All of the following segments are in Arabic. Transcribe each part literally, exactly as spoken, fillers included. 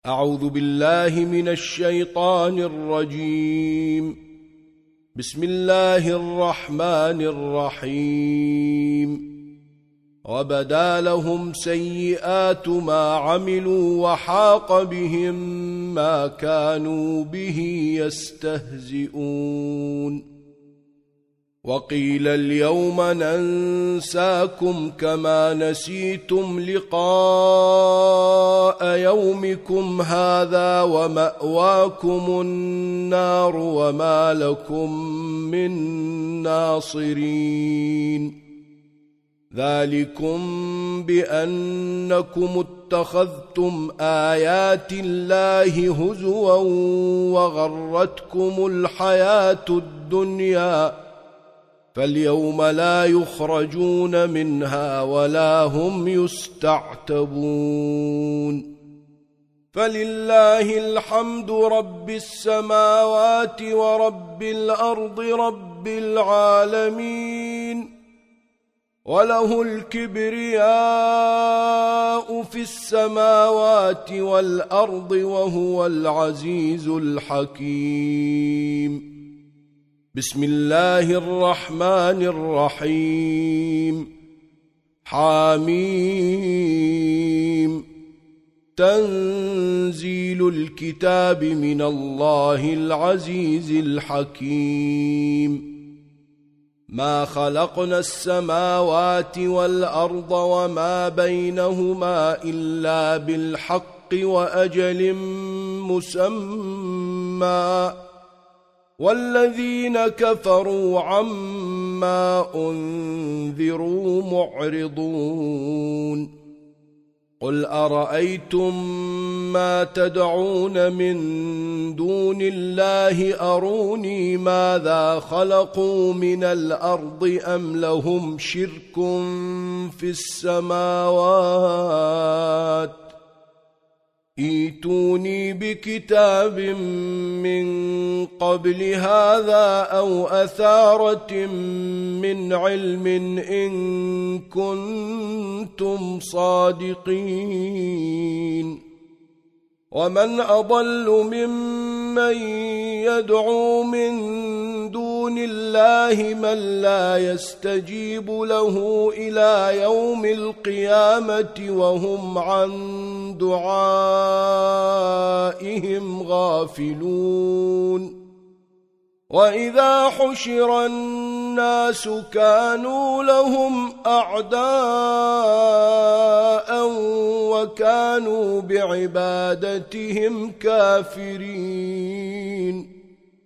أعوذ بالله من الشيطان الرجيم. بسم الله الرحمن الرحيم. وبدا لهم سيئات ما عملوا وحاق بهم ما كانوا به يستهزئون. وقيل اليوم ننساكم كما نسيتم لقاء يومكم هذا ومأواكم النار وما لكم من ناصرين. ذلكم بأنكم اتخذتم آيات الله هزوا وغرتكم الحياة الدنيا فاليوم لا يخرجون منها ولا هم يستعتبون. فلله الحمد رب السماوات ورب الأرض رب العالمين، وله الكبرياء في السماوات والأرض وهو العزيز الحكيم. بسم الله الرحمن الرحيم. حاميم. تنزيل الكتاب من الله العزيز الحكيم. ما خلقنا السماوات والأرض وما بينهما إلا بالحق وأجل مسمى، والذين كفروا عما أنذروا معرضون. قل أرأيتم ما تدعون من دون الله أروني ماذا خلقوا من الأرض أم لهم شرك في السماوات ائتوني بكتاب من قبل هذا أو أثارة من علم إن كنتم صادقين. ومن أضل ممن يدعو من دون الله من لا يستجيب له إلى يوم القيامة وهم عن دعائهم غافلون. وإذا حشر الناس كانوا لهم أعداء وكانوا بعبادتهم كافرين.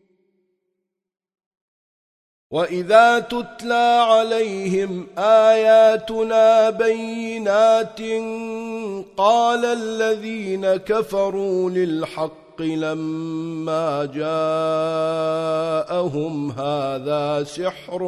وإذا تتلى عليهم آياتنا بينات قال الذين كفروا للحق لما جاءهم هذا سحر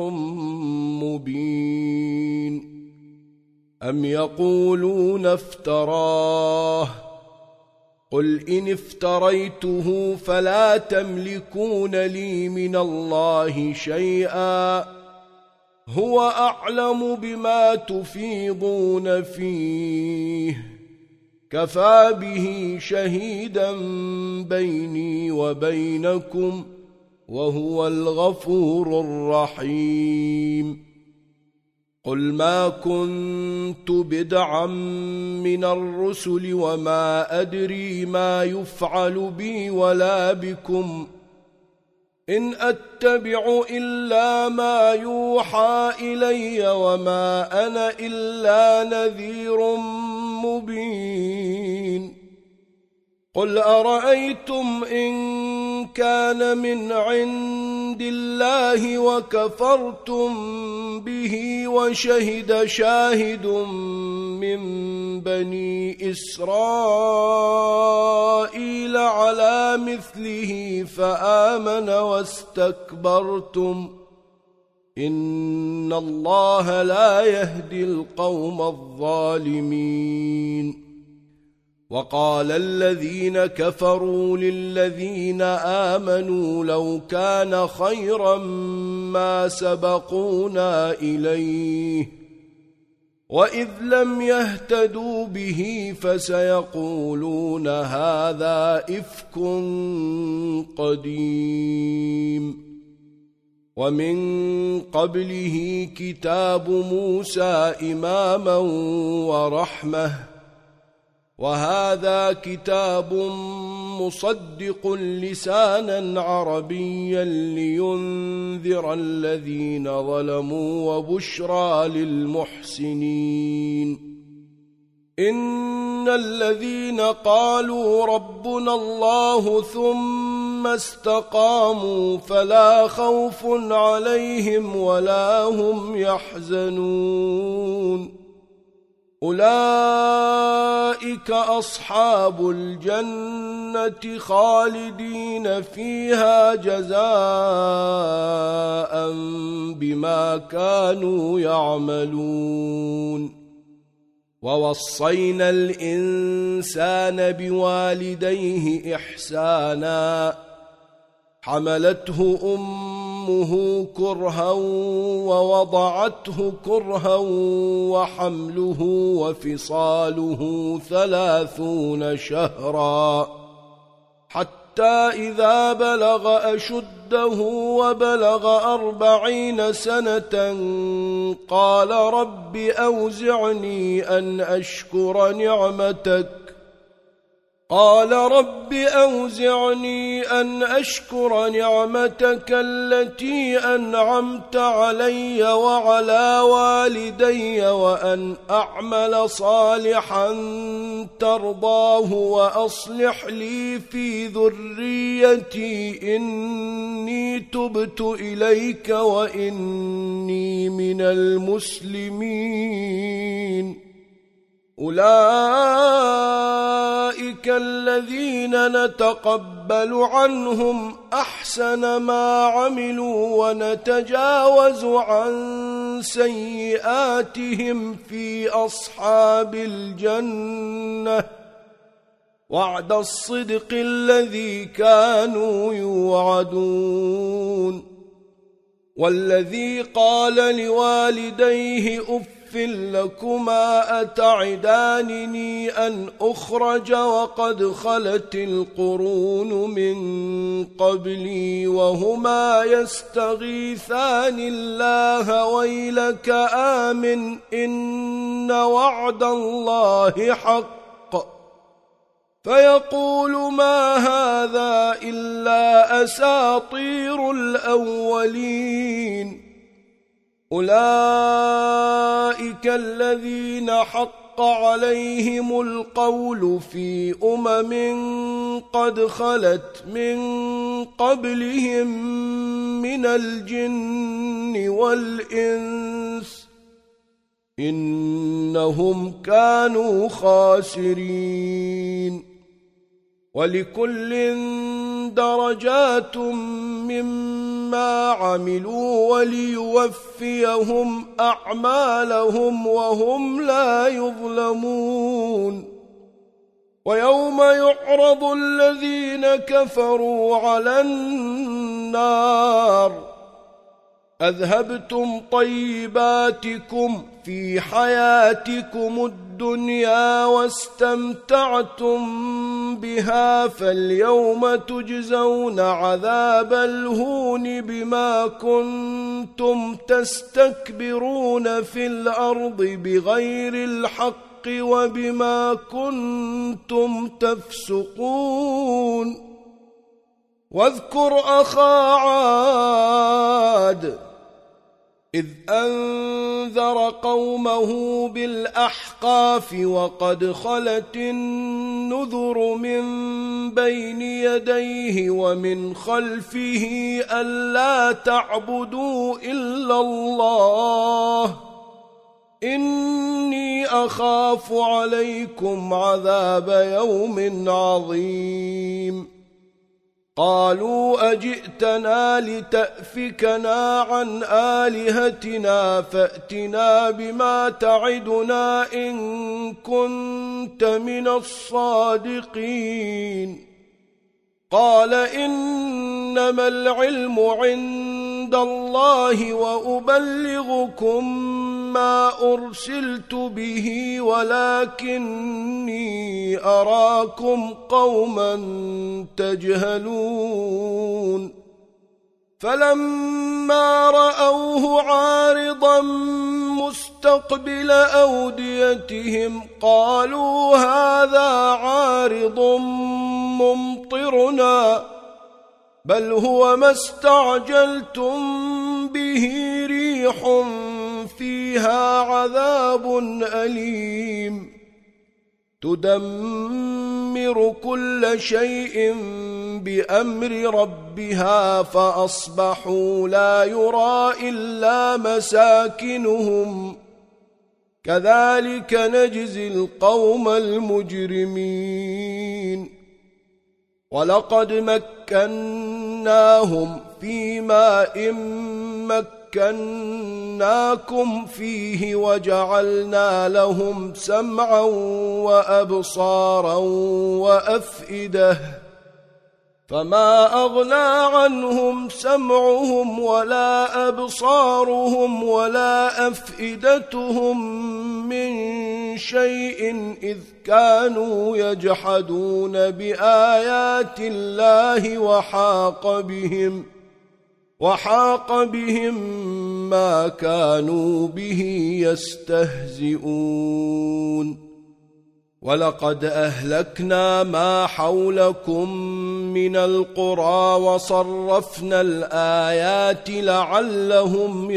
مبين. أم يقولون افتراه قل إن افتريته فلا تملكون لي من الله شيئا هو أعلم بما تفيضون فيه كفى به شهيدا بيني وبينكم وهو الغفور الرحيم. قل ما كنت بدعا من الرسل وما أدري ما يفعل بي ولا بكم إن أتبع إلا ما يوحى إلي وما أنا إلا نذير مبين. قل أرأيتم إن كان من عند الله وكفرتم به وشهد شاهد من بني إسرائيل على مثله فآمن واستكبرتم إن الله لا يهدي القوم الظالمين. وقال الذين كفروا للذين آمنوا لو كان خيرا ما سبقونا إليه وإذ لم يهتدوا به فسيقولون هذا إفك قديم ومن قبله كتاب موسى إماما ورحمة وهذا كتاب مصدق لسانا عربيا لينذر الذين ظلموا وبشرى للمحسنين إن الذين قالوا ربنا الله ثم استقاموا فلا خوف عليهم ولا هم يحزنون أولئك أصحاب الجنة خالدين فيها جزاء بما كانوا يعملون ووصينا الإنسان بوالديه إحسانا حملته أمه كرها ووضعته كرها وحمله وفصاله ثلاثون شهرا حتى إذا بلغ أشده وبلغ أربعين سنة قال رب أوزعني أن أشكر نعمتك قال رب أوزعني أن أشكر نعمتك التي أنعمت علي وعلى والدي وأن أعمل صالحا ترضاه وأصلح لي في ذريتي إني تبت إليك وإني من المسلمين أولئك الذين نتقبل عنهم أحسن ما عملوا ونتجاوز عن سيئاتهم في أصحاب الجنة وعد الصدق الذي كانوا يوعدون والذي قال لوالديه أف لكما أتعدانني أن أخرج وقد خلت القرون من قبلي وهما يستغيثان الله ويلك آمن إن وعد الله حق فيقول ما هذا إلا أساطير الأولين أولئك الذين حق عليهم القول في أمم قد خلت من قبلهم من الجن والإنس إنهم كانوا خاسرين ولكل درجات مما عملوا وليوفيهم أعمالهم وهم لا يظلمون ويوم يعرض الذين كفروا على النار أذهبتم طيباتكم في حياتكم الدنيا واستمتعتم بها فاليوم تجزون عذاب الهون بما كنتم تستكبرون في الأرض بغير الحق وبما كنتم تفسقون واذكر أخا عاد إذ أنذر قومه بالأحقاف وقد خلت النذر من بين يديه ومن خلفه ألا تعبدوا إلا الله إني أخاف عليكم عذاب يوم عظيم قالوا أجئتنا لتأفكنا عن آلهتنا فأتنا بما تعدنا إن كنت من الصادقين قال إنما العلم عند عند الله وأبلغكم ما أرسلت به ولكني أراكم قوما تجهلون فلما رأوه عارضا مستقبل أوديتهم قالوا هذا عارض ممطرنا بل هو ما استعجلتم به ريح فيها عذاب أليم تدمر كل شيء بأمر ربها فأصبحوا لا يرى إلا مساكنهم كذلك نجزي القوم المجرمين ولقد مكناهم في ماء مكناكم فيه وجعلنا لهم سمعا وأبصارا وأفئدة فما أغنى عنهم سمعهم ولا أبصارهم ولا أفئدتهم من شيء إذ كانوا يجحدون بآيات الله وحاق بهم وحاق بهم ما كانوا به يستهزئون ولقد أهلكنا ما حولكم من القرى وصرفنا الآيات لعلهم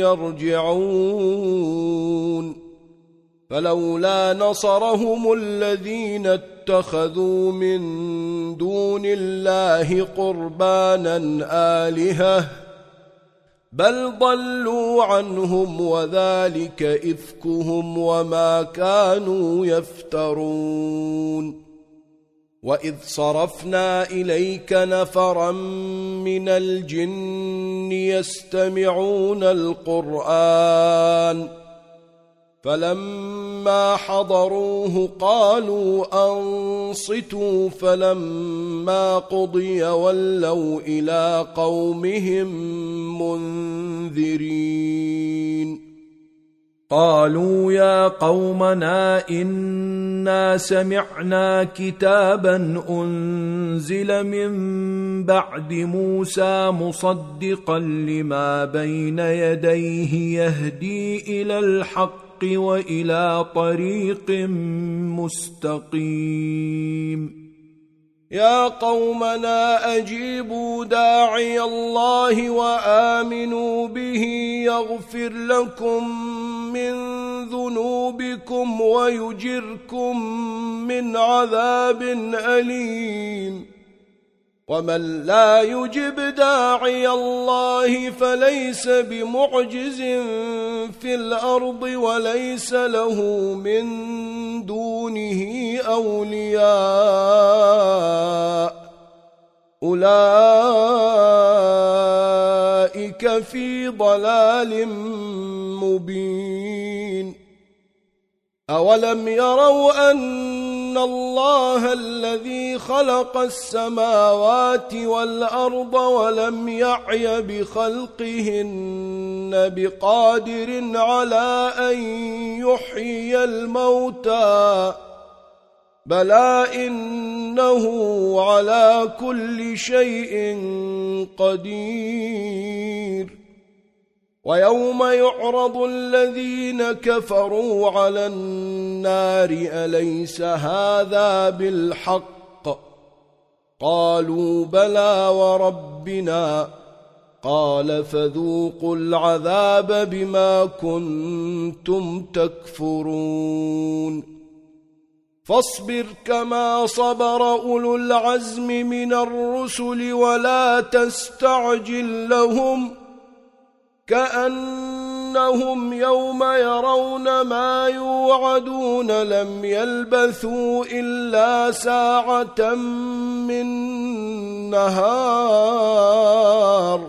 يرجعون فلولا نصرهم الذين اتخذوا من دون الله قربانا آلهة بل ضلوا عنهم وذلك إفكهم وما كانوا يفترون وإذ صرفنا إليك نفرا من الجن يستمعون القرآن فلما حضروه قالوا أنصتوا فلما قضي ولوا إلى قومهم منذرين قالوا يا قومنا إنا سمعنا كتابا أنزل من بعد موسى مصدقا لما بين يديه يهدي إلى الحق وإلى طريق مستقيم يا قومنا أجيبوا داعي الله وآمنوا به يغفر لكم من ذنوبكم ويجركم من عذاب أليم ومن لا يجب داعي الله فليس بمعجز في الأرض وليس له من دونه أولياء أولئك في ضلال مبين أولم يروا أن الله الذي خلق السماوات والأرض ولم يعي بخلقهن بقادر على أن يحيي الموتى بلى إنه على كل شيء قدير ويوم يعرض الذين كفروا على النار أليس هذا بالحق قالوا بلى وربنا قال فذوقوا العذاب بما كنتم تكفرون فاصبر كما صبر أولو العزم من الرسل ولا تستعجل لهم كأنهم يوم يرون ما يوعدون لم يلبثوا إلا ساعة من نهار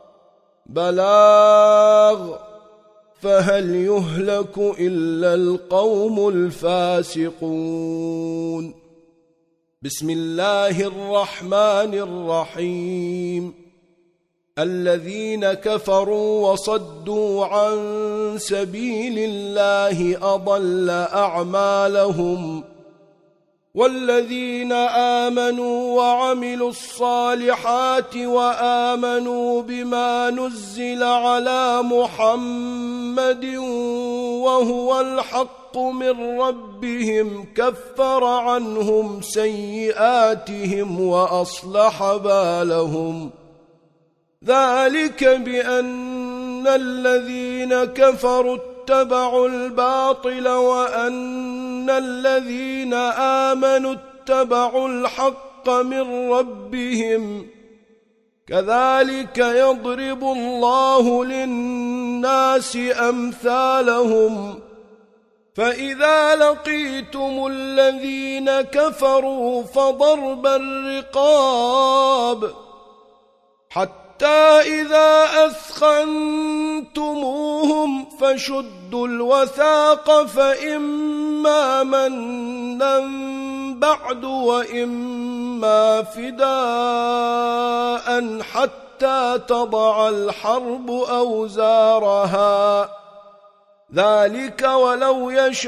بلاغ فهل يهلك إلا القوم الفاسقون بسم الله الرحمن الرحيم الذين كفروا وصدوا عن سبيل الله أضل أعمالهم والذين آمنوا وعملوا الصالحات وآمنوا بما نزل على محمد وهو الحق من ربهم كفر عنهم سيئاتهم وأصلح بالهم ذلك بأن الذين كفروا اتبعوا الباطل وأن الذين آمنوا اتبعوا الحق من ربهم كذلك يضرب الله للناس أمثالهم فإذا لقيتم الذين كفروا فضرب الرقاب حتى إذا أثخنتموهم فشدوا الوثاق فإما منا بعد وإما فداء حتى تضع الحرب أوزارها ذلك ولو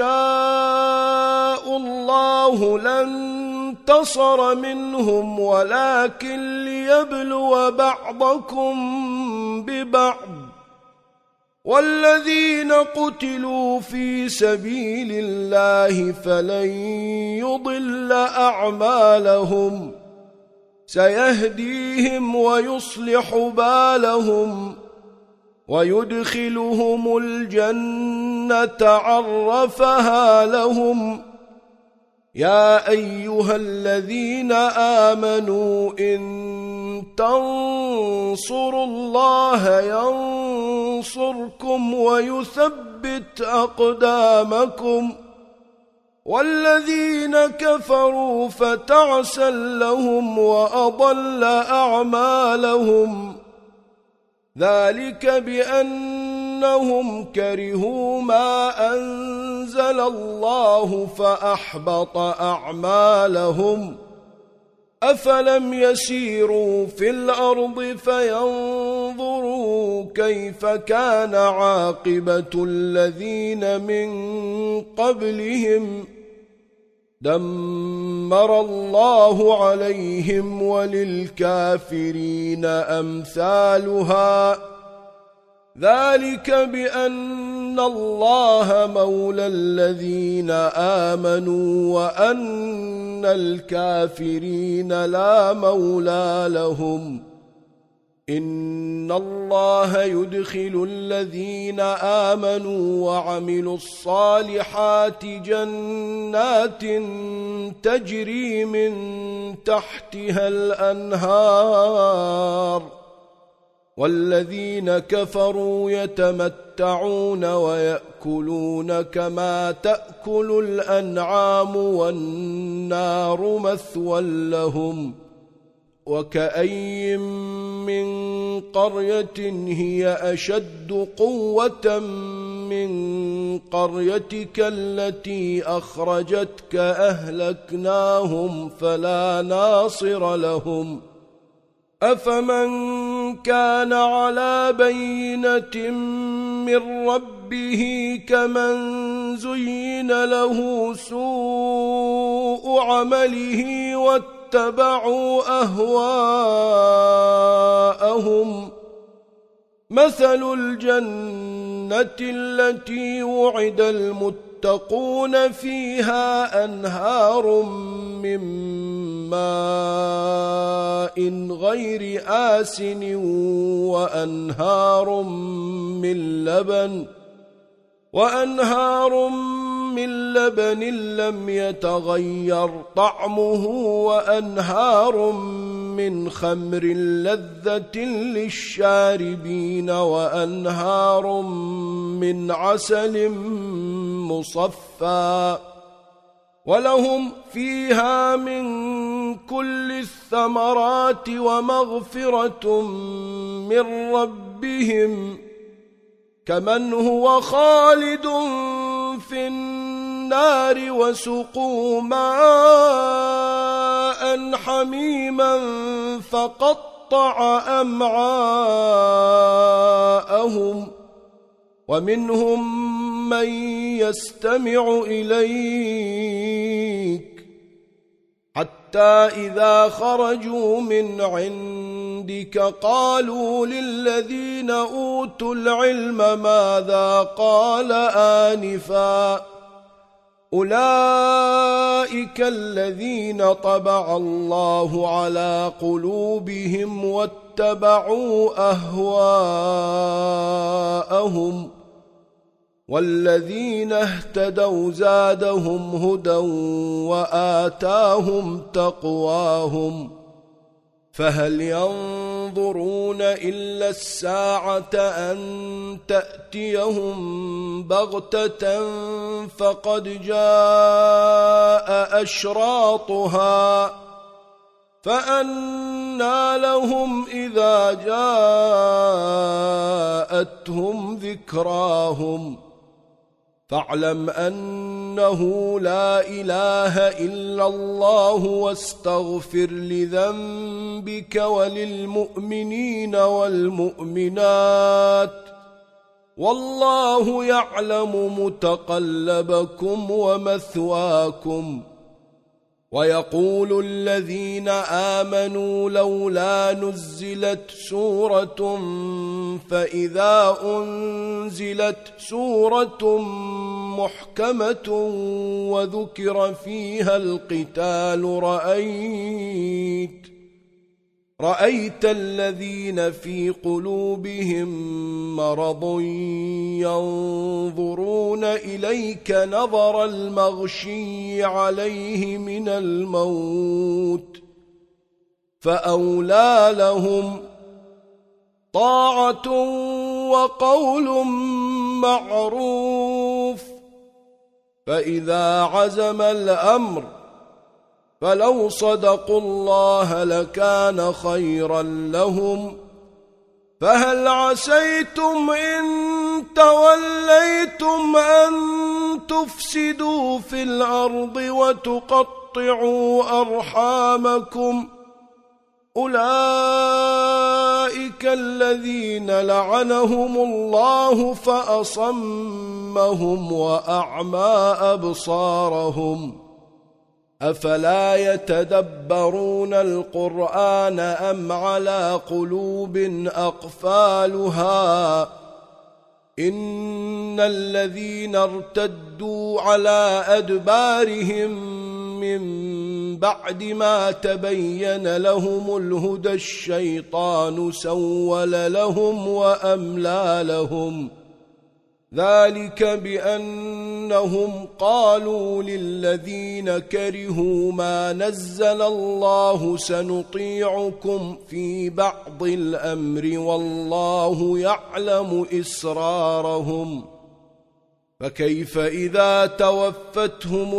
يشاء الله لانتصر منهم ولكن ليبلو بعضكم ببعض والذين قتلوا في سبيل الله فلن يضل أعمالهم سيهديهم ويصلح بالهم ويدخلهم الجنة عرفها لهم يا أيها الذين آمنوا إن تنصروا الله ينصركم ويثبت أقدامكم والذين كفروا فتعسا لهم وأضل أعمالهم ذلك بأنهم كرهوا ما أنزل الله فأحبط أعمالهم أفلم يسيروا في الأرض فينظروا كيف كان عاقبة الذين من قبلهم دمر الله عليهم وللكافرين أمثالها ذلك بأن الله مولى الذين آمنوا وأن الكافرين لا مولى لهم إن الله يدخل الذين آمنوا وعملوا الصالحات جنات تجري من تحتها الأنهار والذين كفروا يتمتعون ويأكلون كما تأكل الأنعام والنار مثوى لهم وكأي من قرية هي أشد قوة من قريتك التي أخرجتك أهلكناهم فلا ناصر لهم أفمن كان على بينة من ربه كمن زين له سوء عمله واتبعوا أهواءهم مثل الجنة التي وعد المتقون فيها أنهار من ماء غير آسن وأنهار من لبن وأنهار من لبن لم يتغير طعمه وأنهار من خمر لذة للشاربين وأنهار من عسل مصفى ولهم فيها من كل الثمرات ومغفرة من ربهم كمن هو خالد في النار وسقوا ماء حميما فقطع وقطع أمعاءهم ومنهم من يستمع إليك حتى إذا خرجوا من عندك قالوا للذين أوتوا العلم ماذا قال آنفا أولئك الذين طبع الله على قلوبهم واتبعوا أهواءهم والذين اهتدوا زادهم هدى وآتاهم تقواهم فهل ينظرون إلا الساعة أن تأتيهم بغتة فقد جاء أشراطها فأنى لهم إذا جاءتهم ذكراهم فاعلم أنه لا إله إلا الله واستغفر لذنبك وللمؤمنين والمؤمنات والله يعلم متقلبكم ومثواكم ويقول الذين آمنوا لولا نزلت سورة فإذا أنزلت سورة محكمة وذكر فيها القتال رأيت رأيت الذين في قلوبهم مرض ينظرون إليك نظر المغشي عليه من الموت فأولى لهم طاعة وقول معروف فإذا عزم الأمر فلو صدقوا الله لكان خيرا لهم فهل عسيتم إن توليتم أن تفسدوا في الأرض وتقطعوا أرحامكم أولئك الذين لعنهم الله فأصمهم وأعمى أبصارهم أفلا يتدبرون القرآن أم على قلوب أقفالها إن الذين ارتدوا على أدبارهم من بعد ما تبين لهم الهدى الشيطان سول لهم وأملى لهم ذلك بأنهم قالوا للذين كرهوا ما نزل الله سنطيعكم في بعض الأمر والله يعلم إسرارهم فكيف إذا توفتهم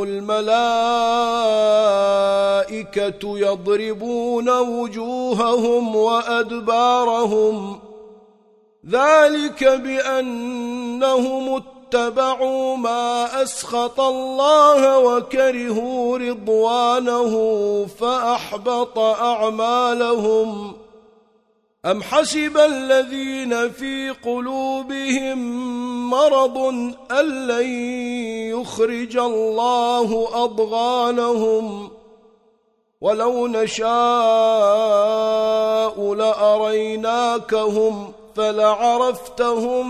الملائكة يضربون وجوههم وأدبارهم ذلك بأنهم اتبعوا ما أسخط الله وكرهوا رضوانه فأحبط أعمالهم أم حسب الذين في قلوبهم مرض أن لن يخرج الله أضغانهم ولو نشاء لأريناكهم فلعرفتهم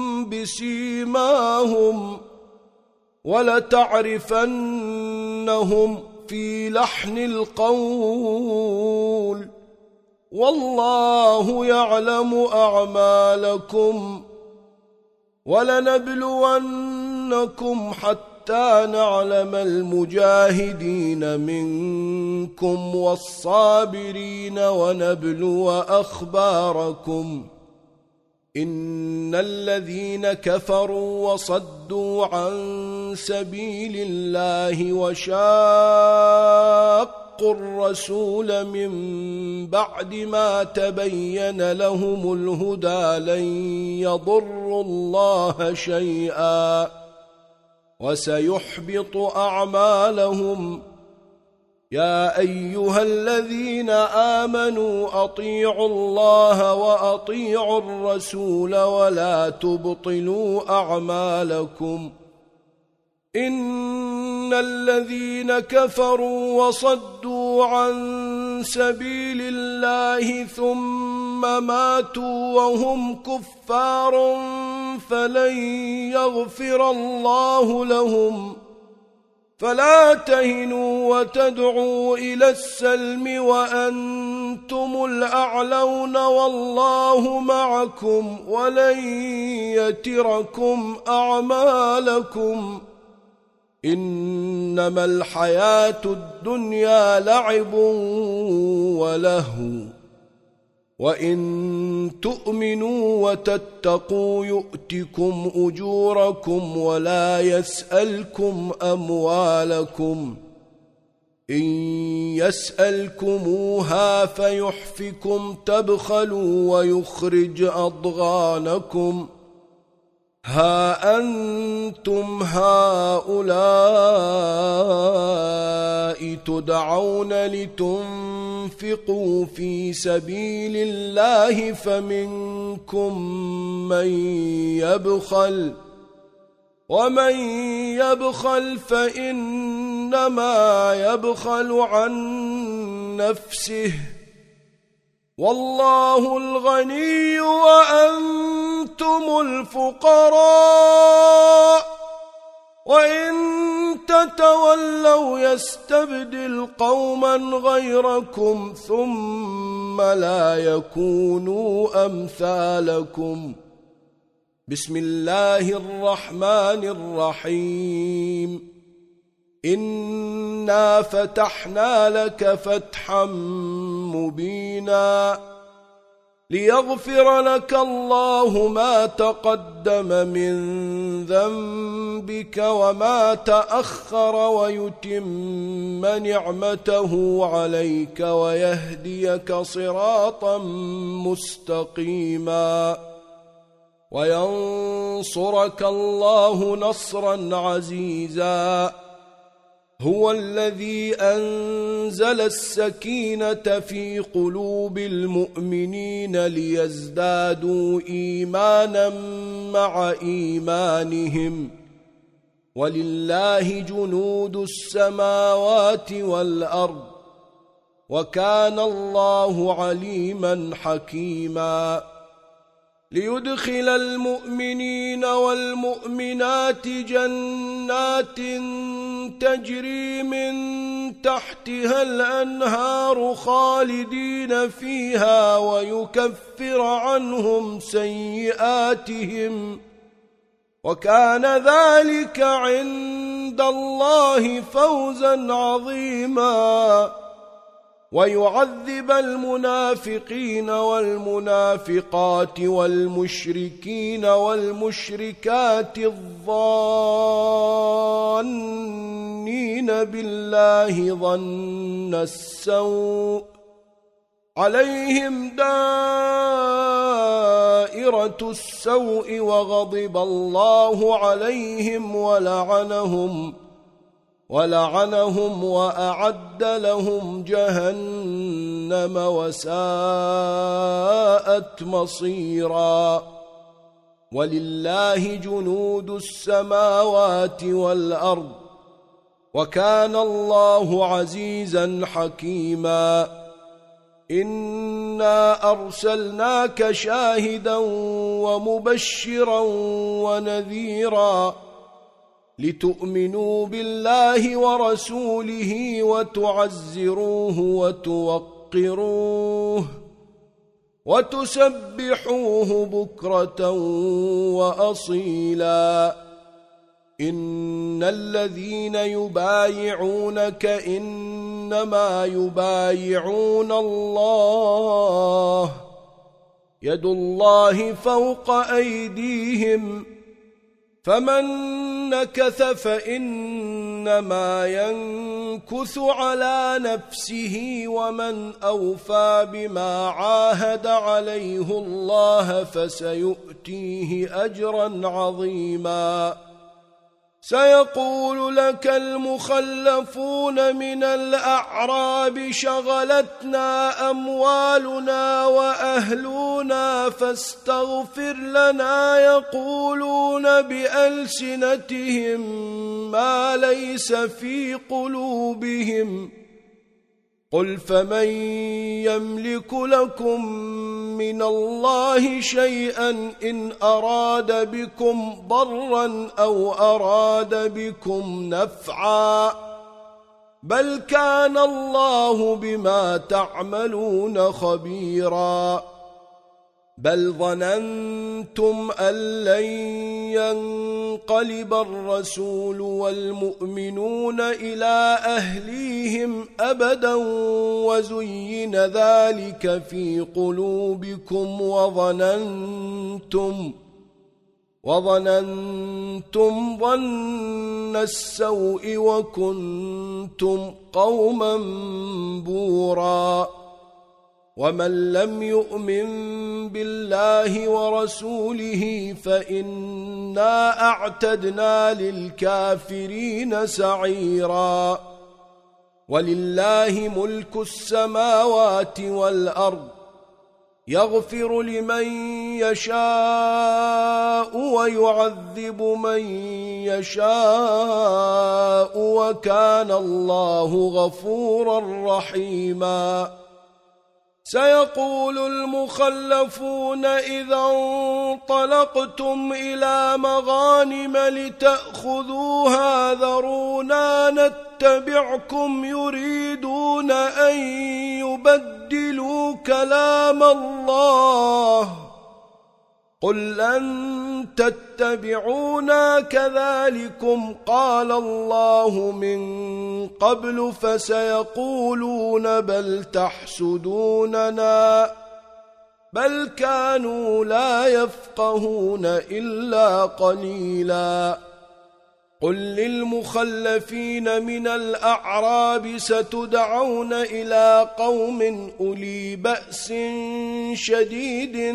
بسيماهم ولتعرفنهم في لحن القول والله يعلم أعمالكم ولنبلونكم حتى نعلم المجاهدين منكم والصابرين ونبلو أخباركم إن الذين كفروا وصدوا عن سبيل الله وشاقوا الرسول من بعد ما تبين لهم الهدى لن يضروا الله شيئا وسيحبط أعمالهم يا أيها الذين آمنوا أطيعوا الله وأطيعوا الرسول ولا تبطلوا أعمالكم إن الذين كفروا وصدوا عن سبيل الله ثم ماتوا وهم كفار فلن يغفر الله لهم فلا تهنوا وتدعوا إلى السلم وأنتم الأعلون والله معكم ولن يتركم أعمالكم إنما الحياة الدنيا لعب ولهو وإن تؤمنوا وتتقوا يؤتكم أجوركم ولا يسألكم أموالكم إن يسألكموها فيحفكم تبخلوا ويخرج أضغانكم ها أنتم هؤلاء تدعون لتنفقوا في سبيل الله فمنكم من يبخل ومن يبخل فإنما يبخل عن نفسه والله الغني وأنتم الفقراء وإن تتولوا يستبدل قوما غيركم ثم لا يكونوا أمثالكم بسم الله الرحمن الرحيم إنا فتحنا لك فتحا مبينا ليغفر لك الله ما تقدم من ذنبك وما تأخر ويتم نعمته عليك ويهديك صراطا مستقيما وينصرك الله نصرا عزيزا هو الذي أنزل السكينة في قلوب المؤمنين ليزدادوا إيمانا مع إيمانهم ولله جنود السماوات والأرض وكان الله عليما حكيما ليدخل المؤمنين والمؤمنات جنات تجري من تحتها الأنهار خالدين فيها ويكفر عنهم سيئاتهم وكان ذلك عند الله فوزا عظيما ويعذب المنافقين والمنافقات والمشركين والمشركات الظانين بالله ظن السوء عليهم دائرة السوء وغضب الله عليهم ولعنهم ولعنهم وأعد لهم جهنم وساءت مصيرا ولله جنود السماوات والأرض وكان الله عزيزا حكيما إنا أرسلناك شاهدا ومبشرا ونذيرا لتؤمنوا بالله ورسوله وتعزروه وتوقروه وتسبحوه بكرة وأصيلا إن الذين يبايعونك إنما يبايعون الله يد الله فوق أيديهم فمن نكث فإنما ينكث على نفسه ومن أوفى بما عاهد عليه الله فسيؤتيه أجرا عظيما سيقول لك المخلفون من الأعراب شغلتنا أموالنا وأهلنا فاستغفر لنا يقولون بألسنتهم ما ليس في قلوبهم قل فمن يملك لكم من الله شيئا إن أراد بكم ضرا أو أراد بكم نفعا بل كان الله بما تعملون خبيرا بل ظننتم أن لن ينقلب الرسول والمؤمنون إلى أهليهم أبدا وزين ذلك في قلوبكم وظننتم وظننتم ظن السوء وكنتم قوما بورا ومن لم يؤمن بالله ورسوله فإنا أعتدنا للكافرين سعيرا ولله ملك السماوات والأرض يغفر لمن يشاء ويعذب من يشاء وكان الله غفورا رحيما سيقول المخلفون إذا انطلقتم إلى مغانم لتأخذوها ذرونا نتبعكم يريدون أن يبدلوا كلام الله قل لن تتبعونا كذلكم قال الله من قبل فسيقولون بل تحسدوننا بل كانوا لا يفقهون إلا قليلا قل للمخلفين من الأعراب ستدعون إلى قوم أولي بأس شديد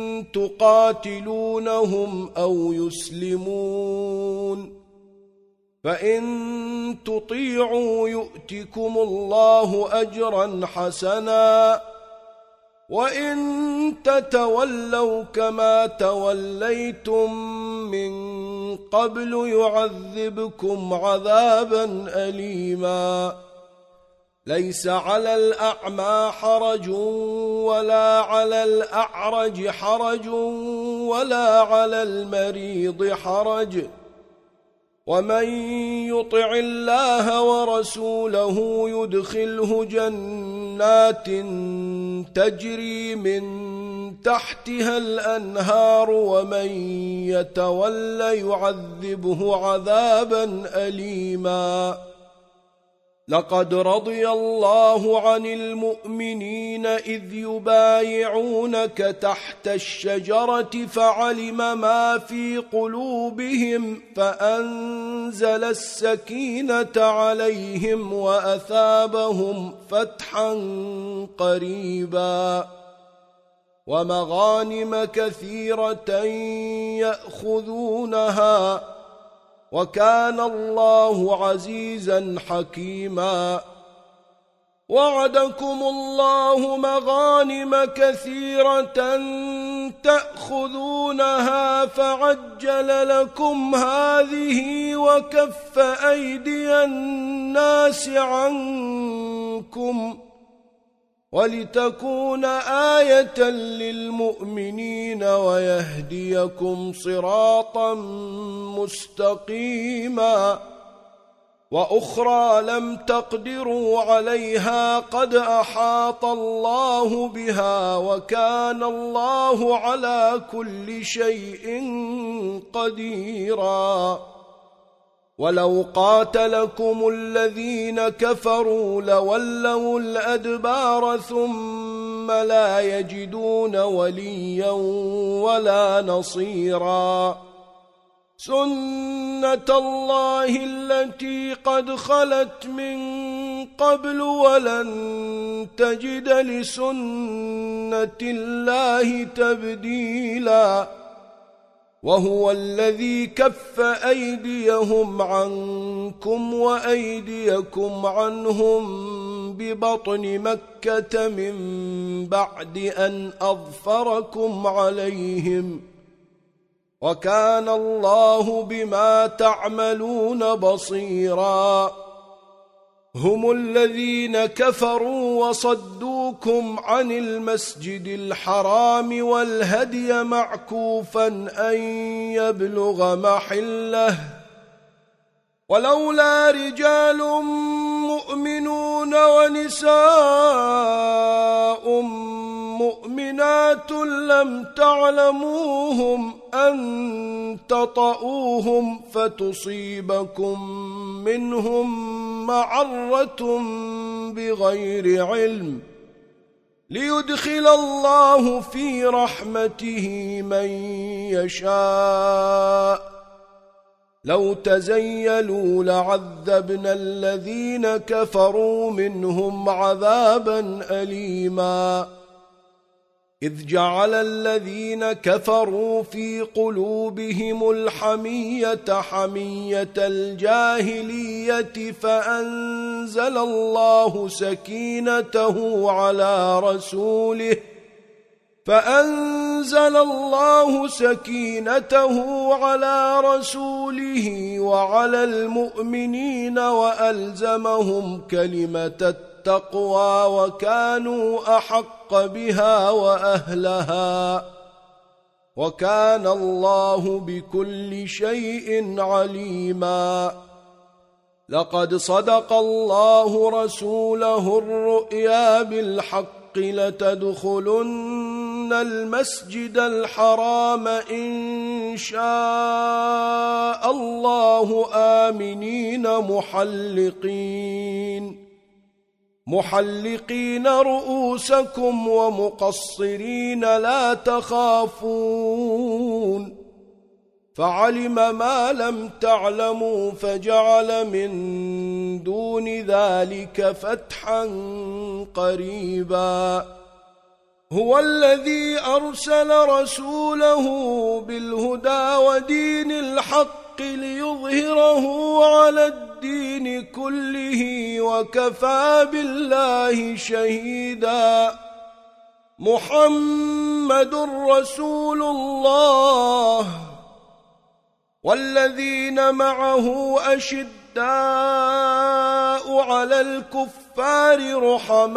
تقاتلونهم أو يسلمون فإن تطيعوا يؤتكم الله أجرا حسنا وإن تتولوا كما توليتم من قبل يعذبكم عذابا أليما ليس على الأعمى حرج ولا على الأعرج حرج ولا على المريض حرج ومن يطع الله ورسوله يدخله جنات تجري من تحتها الأنهار ومن يتولى يعذبه عذابا أليما لقد رضي الله عن المؤمنين إذ يبايعونك تحت الشجرة فعلم ما في قلوبهم فأنزل السكينة عليهم وأثابهم فتحا قريبا ومغانم كثيرة يأخذونها وكان الله عزيزا حكيما وعدكم الله مغانم كثيرة تأخذونها فعجل لكم هذه وكف أيدي الناس عنكم ولتكون آية للمؤمنين ويهديكم صراطا مستقيما وأخرى لم تقدروا عليها قد أحاط الله بها وكان الله على كل شيء قديرا ولو قاتلكم الذين كفروا لولوا الأدبار ثم لا يجدون وليا ولا نصيرا سنة الله التي قد خلت من قبل ولن تجد لسنة الله تبديلا وهو الذي كف أيديهم عنكم وأيديكم عنهم ببطن مكة من بعد أن أظفركم عليهم وكان الله بما تعملون بصيرا هم الذين كفروا وصدوكم عن المسجد الحرام والهدي معكوفا أن يبلغ محله ولولا رجال مؤمنون ونساء مؤمنات لم تعلموهم أن تطؤوهم فتصيبكم منهم معرة بغير علم ليدخل الله في رحمته من يشاء لو تزيلوا لعذبنا الذين كفروا منهم عذابا أليما إذ جعل الذين كفروا في قلوبهم الحمية حمية الجاهلية فأنزل الله سكينته على رسوله فأنزل الله سكينته على رسوله وعلى المؤمنين وألزمهم كلمة التقوى وكانوا أحق بها وأهلها وكان الله بكل شيء عليما لقد صدق الله رسوله الرؤيا بالحق لتدخلن المسجد الحرام إن شاء الله آمنين محلقين محلقين رؤوسكم ومقصرين لا تخافون فعلم ما لم تعلموا فجعل من دون ذلك فتحا قريبا هو الذي أرسل رسوله بالهدى ودين الحق ليظهره على الدين كله وكفى بالله شهيدا محمد رسول الله والذين معه أشداء على الكفار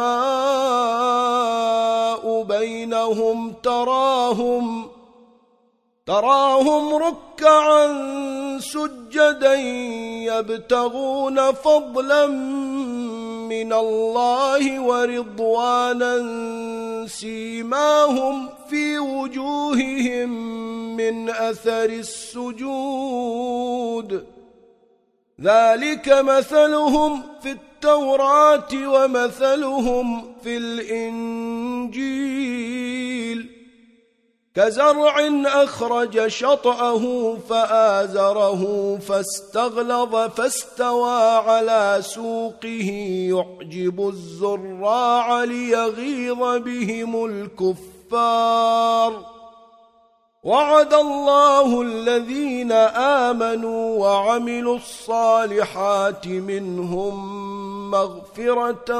رحماء بينهم تراهم تراهم ركعا سجدا يبتغون فضلا من الله ورضوانا سيماهم في وجوههم من أثر السجود ذلك مثلهم في التوراة ومثلهم في الإنجيل كزرع أخرج شطأه فآزره فاستغلظ فاستوى على سوقه يعجب الزراع ليغيظ بهم الكفار وعد الله الذين آمنوا وعملوا الصالحات منهم مغفرة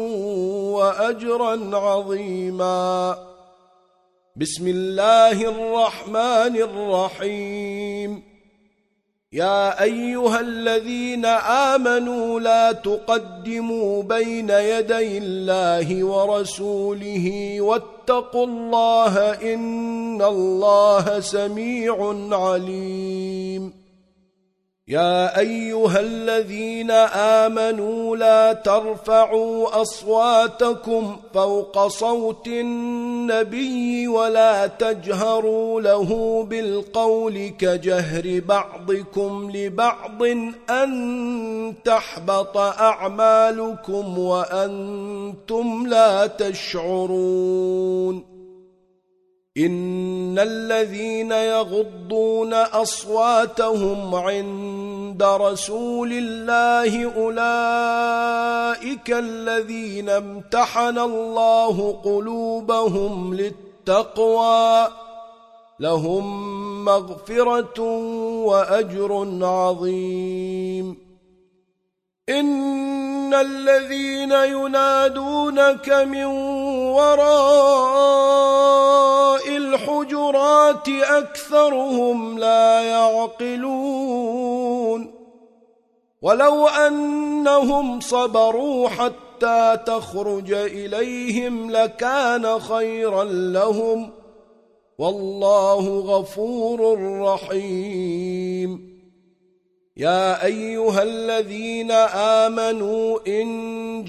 وأجرا عظيما بسم الله الرحمن الرحيم يا أيها الذين آمنوا لا تقدموا بين يدي الله ورسوله واتقوا الله إن الله سميع عليم يا أيها الذين آمنوا لا ترفعوا أصواتكم فوق صوت النبي ولا تجهروا له بالقول كجهر بعضكم لبعض أن تحبط أعمالكم وأنتم لا تشعرون إن الذين يغضون أصواتهم عند رسول الله أولئك الذين امتحن الله قلوبهم للتقوى لهم مغفرة وأجر عظيم. إن الذين ينادونك من وراء الحجرات أكثرهم لا يعقلون. ولو أنهم صبروا حتى تخرج إليهم لكان خيرا لهم، والله غفور رحيم. يا أيها الذين آمنوا إن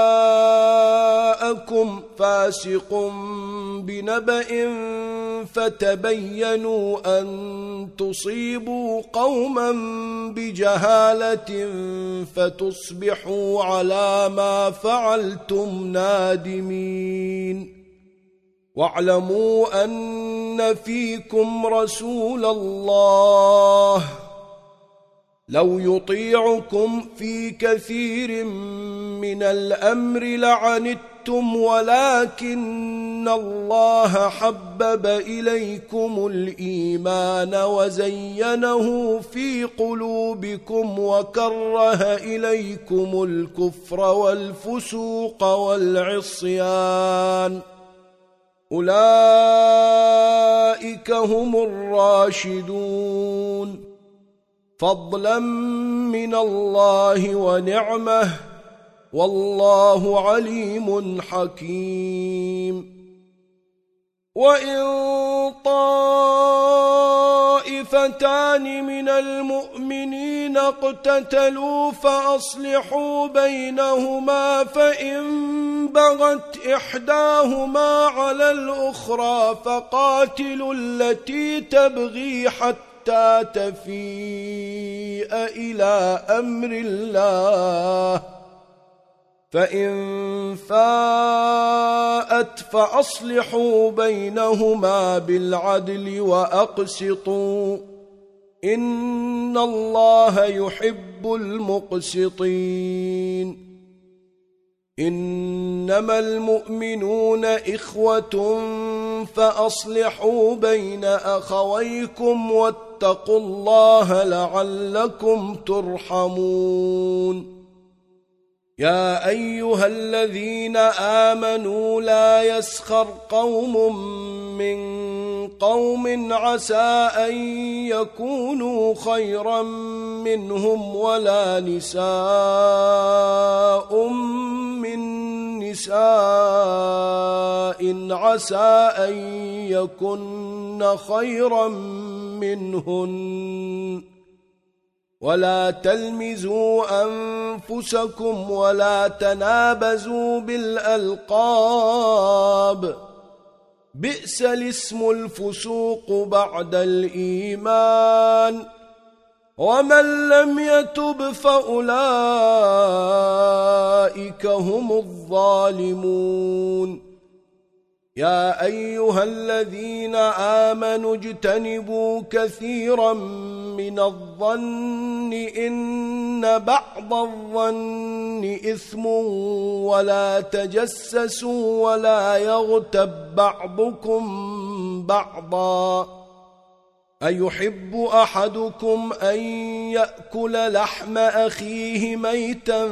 جاءكم فاسق بنبأ فتبينوا أن تصيبوا قوما بجهالة فتصبحوا على ما فعلتم نادمين. واعلموا أن فيكم رسول الله لو يطيعكم في كثير من الأمر لعنتم، ولكن الله حبب إليكم الإيمان وزينه في قلوبكم وكره إليكم الكفر والفسوق والعصيان، أولئك هم الراشدون، فضلا من الله ونعمه، والله عليم حكيم. وإن طائفتان من المؤمنين اقتتلوا فأصلحوا بينهما، فإن بغت إحداهما على الأخرى فقاتلوا التي تبغي حتى تفيء إلى أمر الله، فإن فاءت فأصلحوا بينهما بالعدل وأقسطوا، إن الله يحب المقسطين. إنما المؤمنون إخوة فأصلحوا بين أخويكم واتقوا الله لعلكم ترحمون. يا أيها الذين آمنوا لا يسخر قوم من قوم عسى أن يكونوا خيرا منهم، ولا نساء من نساء عسى أن يكن خيرا منهن، ولا تلمزوا أنفسكم ولا تنابزوا بالألقاب، بئس الاسم الفسوق بعد الإيمان، ومن لم يتب فأولئك هم الظالمون. يا أيها الذين آمنوا اجتنبوا كثيرا من الظن إن بعض الظن إثم، ولا تجسسوا ولا يغتب بعضكم بعضا، أيحب أحدكم أن يأكل لحم أخيه ميتا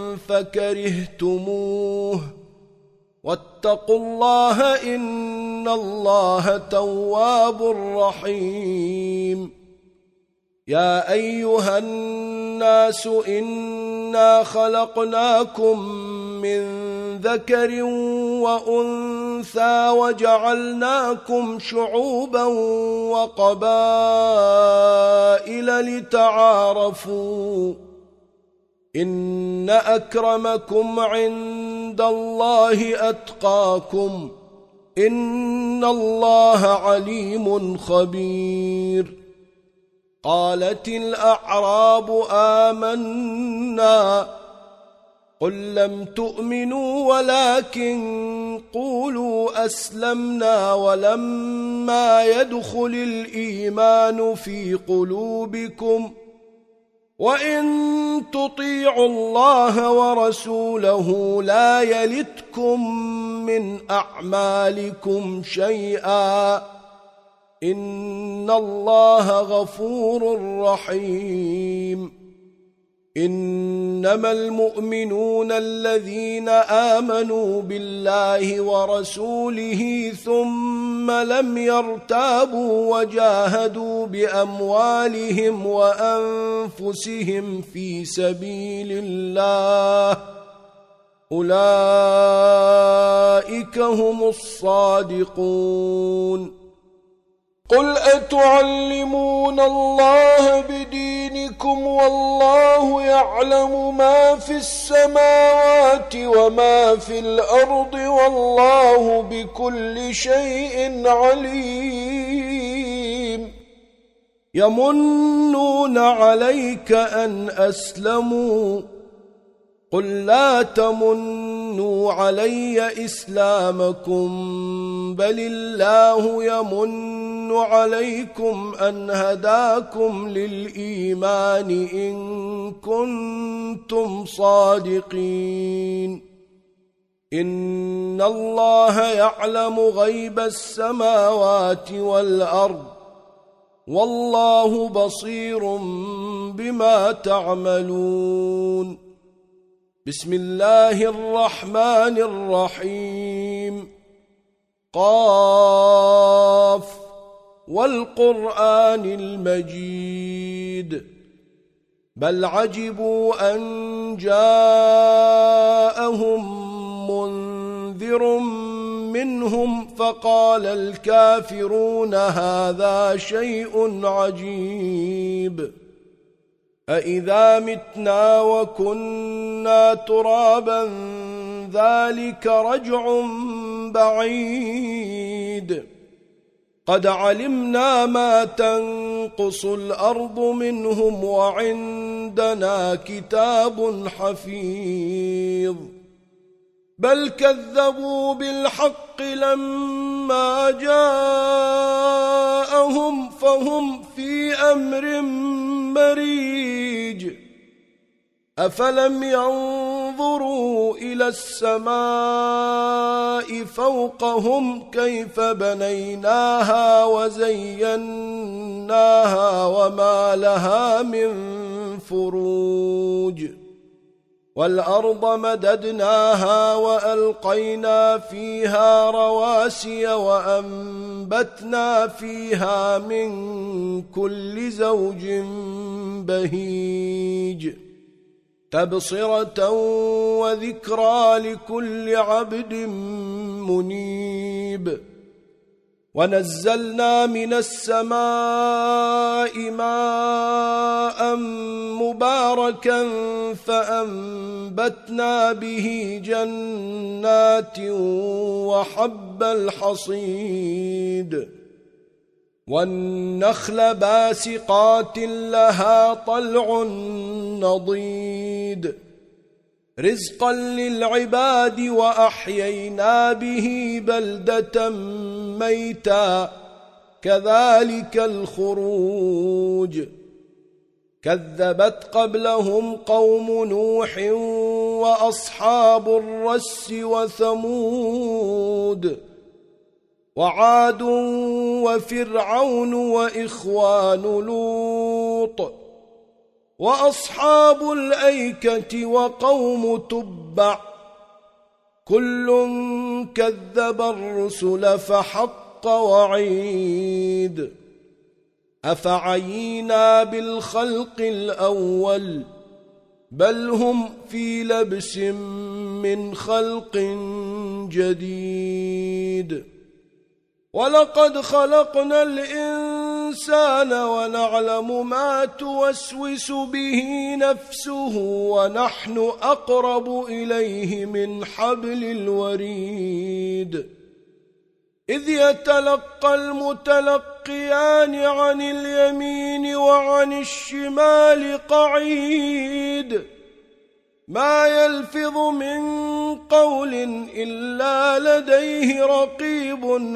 فكرهتموه، واتقوا الله إن الله تواب رحيم. يا أيها الناس إنا خلقناكم من ذكر وأنثى وجعلناكم شعوبا وقبائل لتعارفوا، إن أكرمكم عند الله أتقاكم، إن الله عليم خبير. قالت الأعراب آمنا، قل لم تؤمنوا ولكن قولوا أسلمنا ولما يدخل الإيمان في قلوبكم، وإن تطيعوا الله ورسوله لا يلتكم من أعمالكم شيئا، إن الله غفور رحيم إنما المؤمنون الذين آمنوا بالله ورسوله ثم لم يرتابوا وجاهدوا بأموالهم وأنفسهم في سبيل الله أولئك هم الصادقون قل أتعلمون الله بدينكم والله يعلم ما في السماوات وما في الأرض والله بكل شيء عليم يمنون عليك أن أسلموا قل لا تمنوا علي إسلامكم بل الله يمن عليكم أن هداكم للإيمان إن كنتم صادقين إن الله يعلم غيب السماوات والأرض والله بصير بما تعملون بسم الله الرحمن الرحيم قاف والقرآن المجيد بل عجبوا أن جاءهم منذر منهم فقال الكافرون هذا شيء عجيب أإذا متنا وكنا ترابا ذلك رجع بعيد قد علمنا ما تنقص الأرض منهم وعندنا كتاب حفيظ بل كذبوا بالحق لما جاءهم فهم في أمر مريج أفلم ينظروا إلى السماء فوقهم كيف بنيناها وزيناها وما لها من فروج والأرض مددناها وألقينا فيها رواسي وأنبتنا فيها من كل زوج بهيج تبصرة وذكرى لكل عبد منيب ونزلنا من السماء ماء مباركا فأنبتنا به جنات وحب الحصيد والنخل باسقات لها طلع نضيد رزقا للعباد وأحيينا به بلدة ميتا كذلك الخروج كذبت قبلهم قوم نوح وأصحاب الرس وثمود وعاد وفرعون وإخوان لوط وأصحاب الأيكة وقوم تبع كل كذب الرسل فحق وعيد أفعينا بالخلق الأول بل هم في لبس من خلق جديد ولقد خلقنا الإنسان ونعلم ما توسوس به نفسه ونحن أقرب إليه من حبل الوريد إذ يتلقى المتلقيان عن اليمين وعن الشمال قعيد ما يلفظ من قول إلا لديه رقيب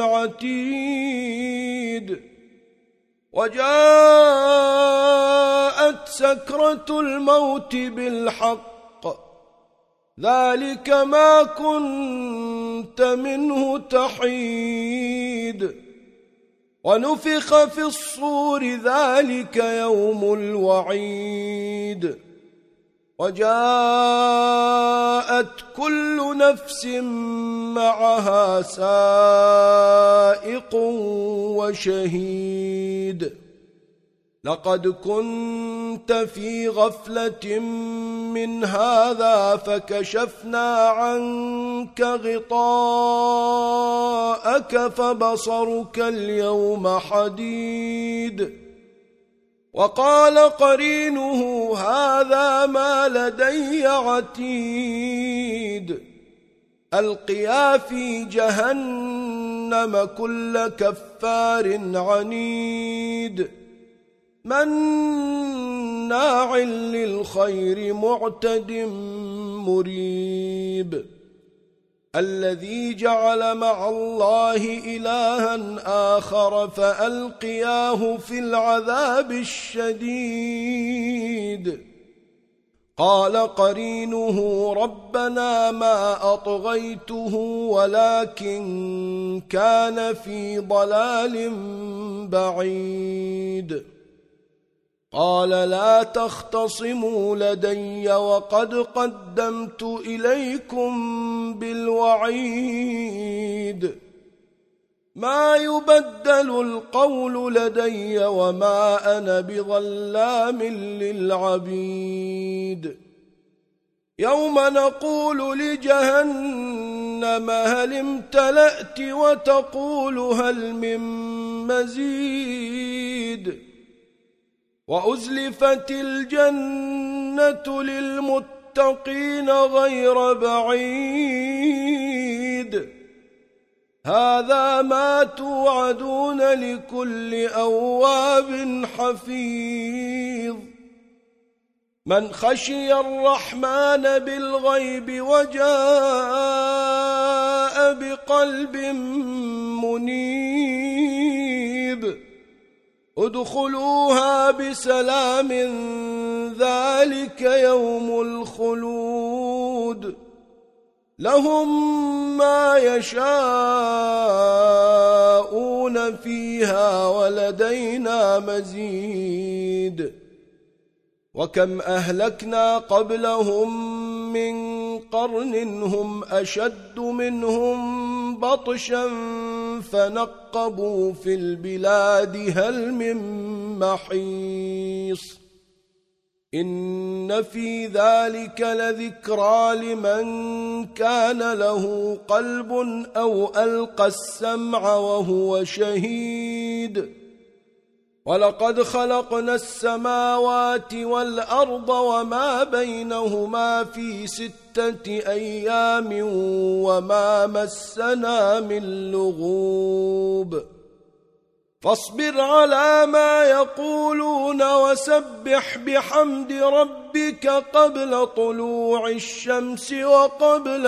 عتيد وجاءت سكرة الموت بالحق ذلك ما كنت منه تحيد ونفخ في الصور ذلك يوم الوعيد وجاءت كل نفس معها سائق وشهيد لقد كنت في غفلة من هذا فكشفنا عنك غطاءك فبصرك اليوم حديد وقال قرينه هذا ما لدي عتيد ألقيا في جهنم كل كفار عنيد مناع للخير معتد مريب الذي جعل مع الله إلها آخر فألقياه في العذاب الشديد قال قرينه ربنا ما أطغيته ولكن كان في ضلال بعيد قال لا تختصموا لدي وقد قدمت إليكم بالوعيد ما يبدل القول لدي وما أنا بظلام للعبيد يوم نقول لجهنم هل امتلأت وتقول هل من مزيد وأزلفت الجنة للمتقين غير بعيد هذا ما توعدون لكل أواب حفيظ من خشي الرحمن بالغيب وجاء بقلب منيب ادخلوها بسلام ذلك يوم الخلود لهم ما يشاءون فيها ولدينا مزيد وكم أهلكنا قبلهم من قرن هم أشد منهم بطشا فنقبوا في البلاد هل من محيص إن في ذلك لذكرى لمن كان له قلب أو ألقى السمع وهو شهيد ولقد خلقنا السماوات والأرض وما بينهما في ستة أيام وما مسنا من لغوب فاصبر على ما يقولون وسبح بحمد ربك قبل طلوع الشمس وقبل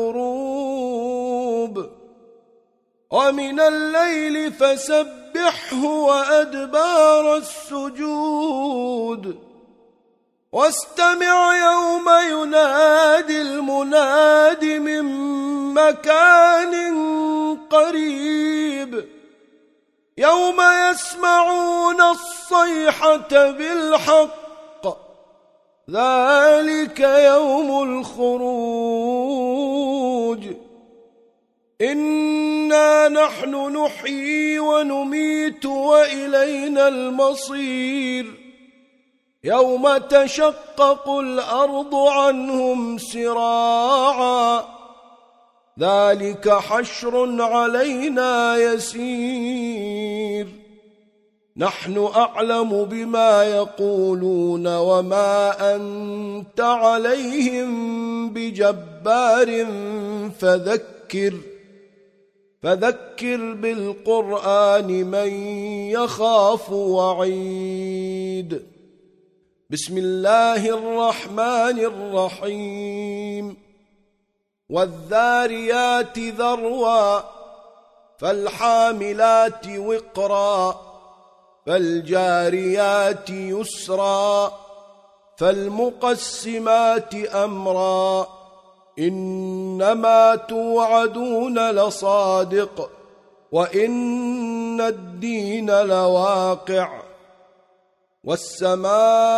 الغروب ومن الليل فسبحه وأدبار السجود واستمع يوم ينادي المناد من مكان قريب يوم يسمعون الصيحة بالحق ذلك يوم الخروج إنا نحن نحيي ونميت وإلينا المصير يوم تشقق الأرض عنهم سراعا ذلك حشر علينا يسير نحن أعلم بما يقولون وما أنت عليهم بجبار فذكر فذكر بالقرآن من يخاف وعيد بسم الله الرحمن الرحيم والذاريات ذروا فالحاملات وقرا فالجاريات يسرا فالمقسمات أمرا إنما توعدون لصادق وإن الدين لواقع والسماء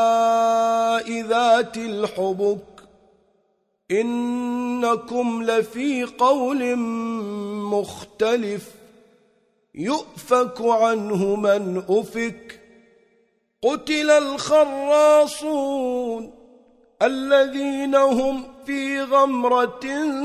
ذات الحبك إنكم لفي قول مختلف يؤفك عنه من أفك قتل الخراصون الذين هم في غمرة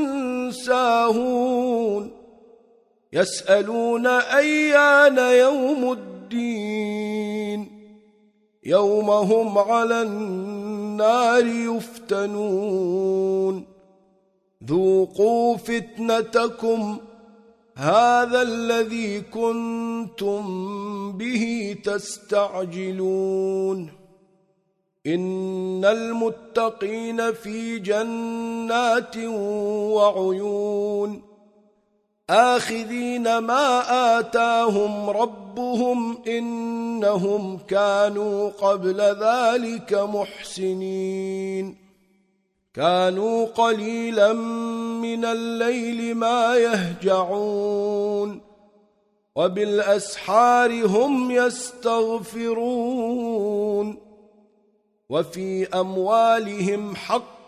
ساهون يسألون أيان يوم الدين يوم هم على النار يفتنون ذوقوا فتنتكم هذا الذي كنتم به تستعجلون إن المتقين في جنات وعيون آخذين ما آتاهم ربهم إنهم كانوا قبل ذلك محسنين كانوا قليلا من الليل ما يهجعون وبالأسحار هم يستغفرون وفي أموالهم حق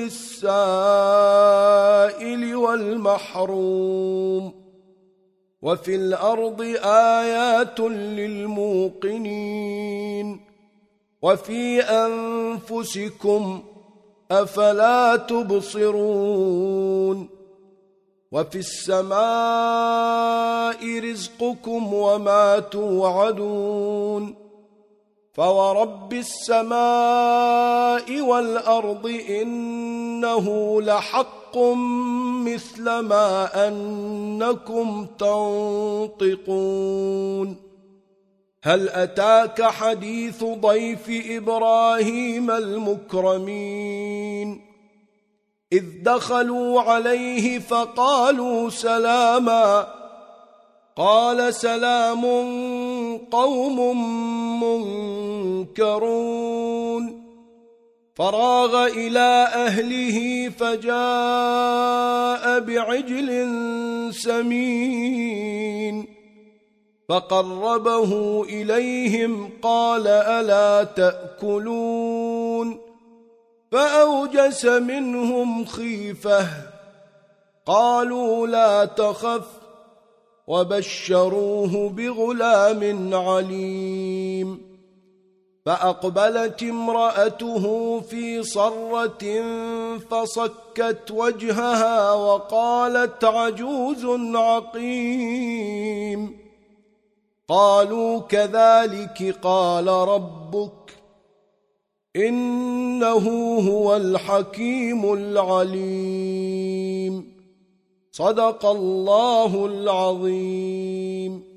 للسائل والمحروم وفي الأرض آيات للموقنين وفي أنفسكم أفلا تبصرون وفي السماء رزقكم وما توعدون فورب السماء والأرض إنه لحق مثل ما أنكم تنطقون هل أتاك حديث ضيف إبراهيم المكرمين إذ دخلوا عليه فقالوا سلاما قال سلام قوم منكرون فراغ إلى أهله فجاء بعجل سمين فقربه إليهم قال ألا تأكلون فأوجس منهم خيفة قالوا لا تخف وبشروه بغلام عليم فأقبلت امرأته في صرة فصكت وجهها وقالت عجوز عقيم قالوا كذلك قال ربك إنه هو الحكيم العليم صدق الله العظيم.